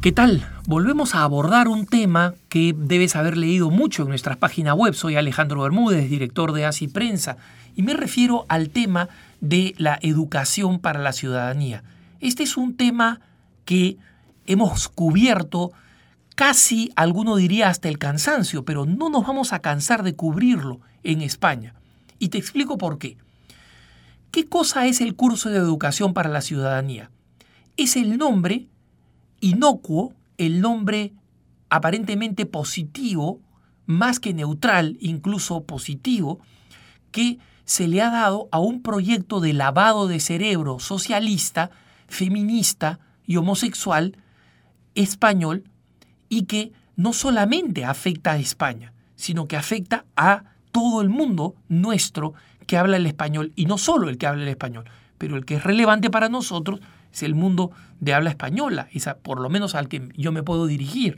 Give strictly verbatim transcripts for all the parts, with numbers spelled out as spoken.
¿Qué tal? Volvemos a abordar un tema que debes haber leído mucho en nuestras páginas web. Soy Alejandro Bermúdez, director de Así Prensa, y me refiero al tema de la educación para la ciudadanía. Este es un tema que hemos cubierto casi, alguno diría hasta el cansancio, pero no nos vamos a cansar de cubrirlo en España. Y te explico por qué. ¿Qué cosa es el curso de educación para la ciudadanía? Es el nombre inocuo, el nombre aparentemente positivo, más que neutral, incluso positivo, que se le ha dado a un proyecto de lavado de cerebro socialista, feminista y homosexual español, y que no solamente afecta a España, sino que afecta a todo el mundo nuestro que habla el español, y no solo el que habla el español, pero el que es relevante para nosotros es el mundo de habla española, esa, por lo menos al que yo me puedo dirigir.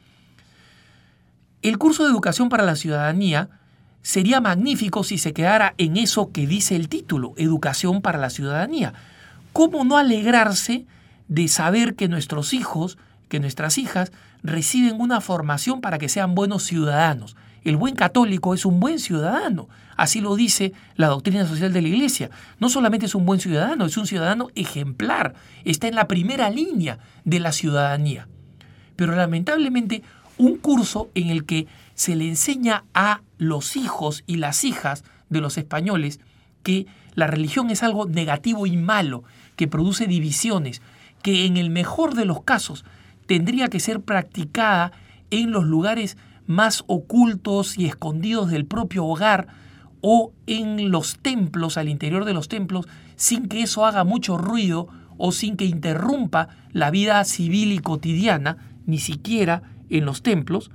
El curso de educación para la ciudadanía sería magnífico si se quedara en eso que dice el título, educación para la ciudadanía. ¿Cómo no alegrarse de saber que nuestros hijos, que nuestras hijas reciben una formación para que sean buenos ciudadanos? El buen católico es un buen ciudadano, así lo dice la doctrina social de la Iglesia. No solamente es un buen ciudadano, es un ciudadano ejemplar, está en la primera línea de la ciudadanía. Pero lamentablemente un curso en el que se le enseña a los hijos y las hijas de los españoles que la religión es algo negativo y malo, que produce divisiones, que en el mejor de los casos tendría que ser practicada en los lugares más ocultos y escondidos del propio hogar o en los templos, al interior de los templos, sin que eso haga mucho ruido o sin que interrumpa la vida civil y cotidiana, ni siquiera en los templos.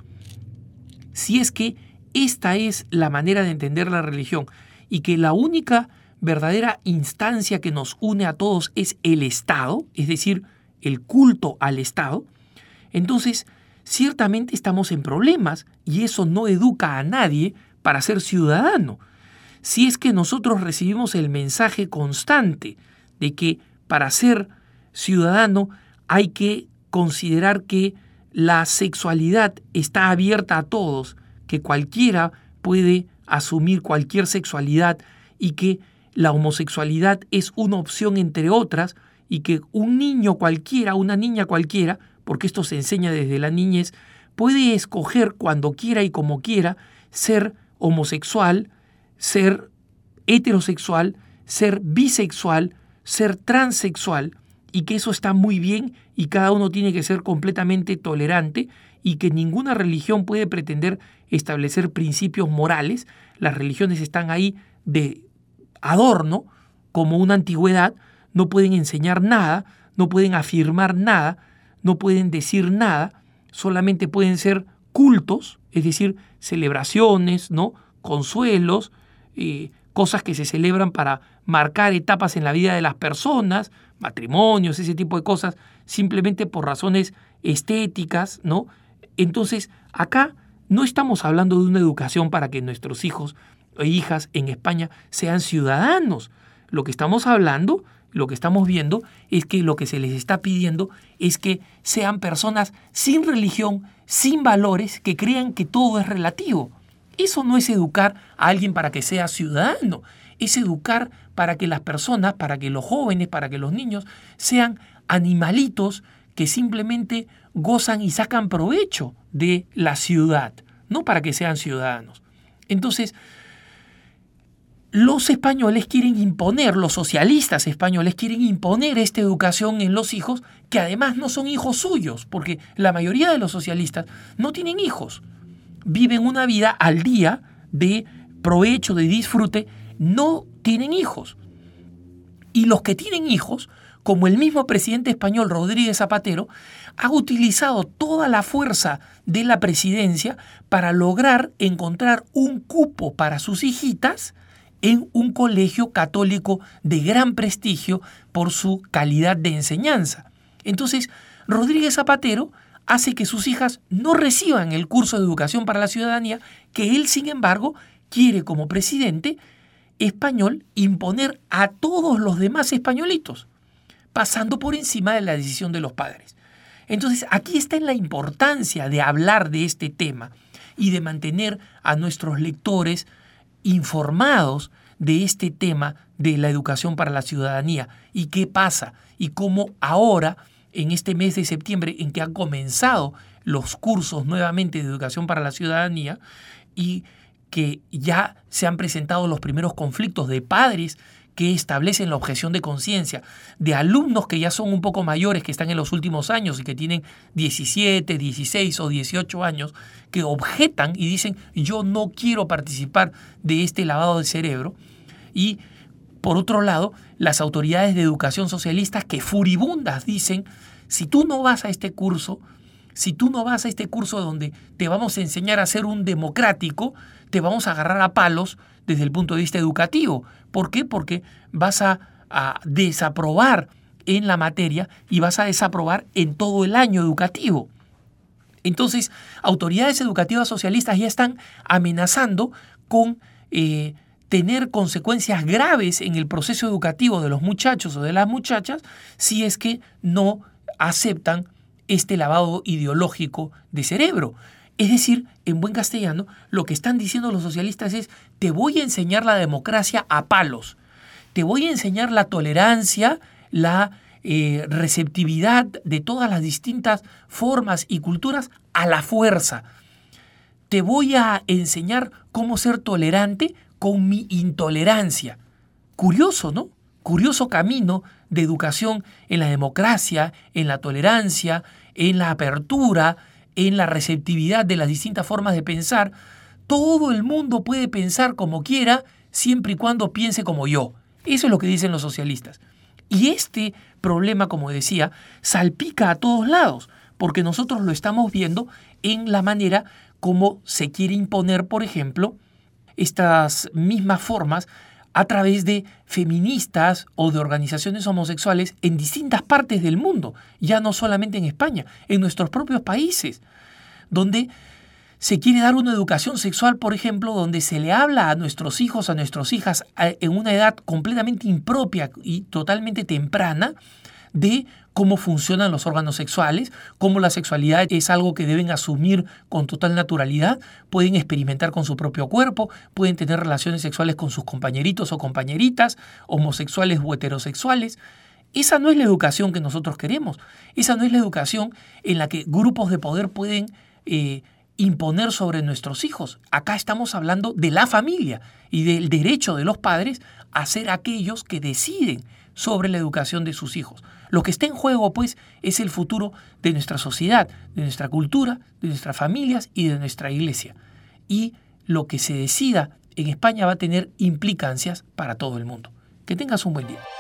Si es que esta es la manera de entender la religión y que la única verdadera instancia que nos une a todos es el Estado, es decir, el culto al Estado, entonces ciertamente estamos en problemas y eso no educa a nadie para ser ciudadano. Si es que nosotros recibimos el mensaje constante de que para ser ciudadano hay que considerar que la sexualidad está abierta a todos, que cualquiera puede asumir cualquier sexualidad y que la homosexualidad es una opción entre otras y que un niño cualquiera, una niña cualquiera, porque esto se enseña desde la niñez, puede escoger cuando quiera y como quiera ser homosexual, ser heterosexual, ser bisexual, ser transexual, y que eso está muy bien y cada uno tiene que ser completamente tolerante y que ninguna religión puede pretender establecer principios morales. Las religiones están ahí de adorno, como una antigüedad, no pueden enseñar nada, no pueden afirmar nada, no pueden decir nada, solamente pueden ser cultos, es decir, celebraciones, ¿no? Consuelos, eh, cosas que se celebran para marcar etapas en la vida de las personas, matrimonios, ese tipo de cosas, simplemente por razones estéticas, ¿no? Entonces, acá no estamos hablando de una educación para que nuestros hijos e hijas en España sean ciudadanos. Lo que estamos hablando, lo que estamos viendo, es que lo que se les está pidiendo es que sean personas sin religión, sin valores, que crean que todo es relativo. Eso no es educar a alguien para que sea ciudadano, es educar para que las personas, para que los jóvenes, para que los niños sean animalitos que simplemente gozan y sacan provecho de la ciudad, no para que sean ciudadanos. Entonces, los españoles quieren imponer, los socialistas españoles quieren imponer esta educación en los hijos, que además no son hijos suyos, porque la mayoría de los socialistas no tienen hijos. Viven una vida al día de provecho, de disfrute, no tienen hijos. Y los que tienen hijos, como el mismo presidente español Rodríguez Zapatero, ha utilizado toda la fuerza de la presidencia para lograr encontrar un cupo para sus hijitas en un colegio católico de gran prestigio por su calidad de enseñanza. Entonces, Rodríguez Zapatero hace que sus hijas no reciban el curso de educación para la ciudadanía que él, sin embargo, quiere como presidente español imponer a todos los demás españolitos, pasando por encima de la decisión de los padres. Entonces, aquí está la importancia de hablar de este tema y de mantener a nuestros lectores informados de este tema de la educación para la ciudadanía y qué pasa y cómo ahora, en este mes de septiembre en que han comenzado los cursos nuevamente de educación para la ciudadanía y que ya se han presentado los primeros conflictos de padres que establecen la objeción de conciencia, de alumnos que ya son un poco mayores, que están en los últimos años y que tienen diecisiete, dieciséis o dieciocho años, que objetan y dicen yo no quiero participar de este lavado de cerebro. Y por otro lado, las autoridades de educación socialistas que furibundas dicen si tú no vas a este curso, si tú no vas a este curso donde te vamos a enseñar a ser un democrático, te vamos a agarrar a palos desde el punto de vista educativo. ¿Por qué? Porque vas a, a desaprobar en la materia y vas a desaprobar en todo el año educativo. Entonces, autoridades educativas socialistas ya están amenazando con eh, tener consecuencias graves en el proceso educativo de los muchachos o de las muchachas si es que no aceptan este lavado ideológico de cerebro. Es decir, en buen castellano, lo que están diciendo los socialistas es te voy a enseñar la democracia a palos, te voy a enseñar la tolerancia, la eh, receptividad de todas las distintas formas y culturas a la fuerza. Te voy a enseñar cómo ser tolerante con mi intolerancia. Curioso, ¿no? Curioso camino de educación en la democracia, en la tolerancia, en la apertura, en la receptividad de las distintas formas de pensar. Todo el mundo puede pensar como quiera, siempre y cuando piense como yo. Eso es lo que dicen los socialistas. Y este problema, como decía, salpica a todos lados, porque nosotros lo estamos viendo en la manera como se quiere imponer, por ejemplo, estas mismas formas a través de feministas o de organizaciones homosexuales en distintas partes del mundo, ya no solamente en España, en nuestros propios países, donde se quiere dar una educación sexual, por ejemplo, donde se le habla a nuestros hijos, a nuestras hijas, en una edad completamente impropia y totalmente temprana, de cómo funcionan los órganos sexuales, cómo la sexualidad es algo que deben asumir con total naturalidad, pueden experimentar con su propio cuerpo, pueden tener relaciones sexuales con sus compañeritos o compañeritas, homosexuales o heterosexuales. Esa no es la educación que nosotros queremos. Esa no es la educación en la que grupos de poder pueden eh, imponer sobre nuestros hijos. Acá estamos hablando de la familia y del derecho de los padres a ser aquellos que deciden sobre la educación de sus hijos. Lo que está en juego, pues, es el futuro de nuestra sociedad, de nuestra cultura, de nuestras familias y de nuestra iglesia. Y lo que se decida en España va a tener implicancias para todo el mundo. Que tengas un buen día.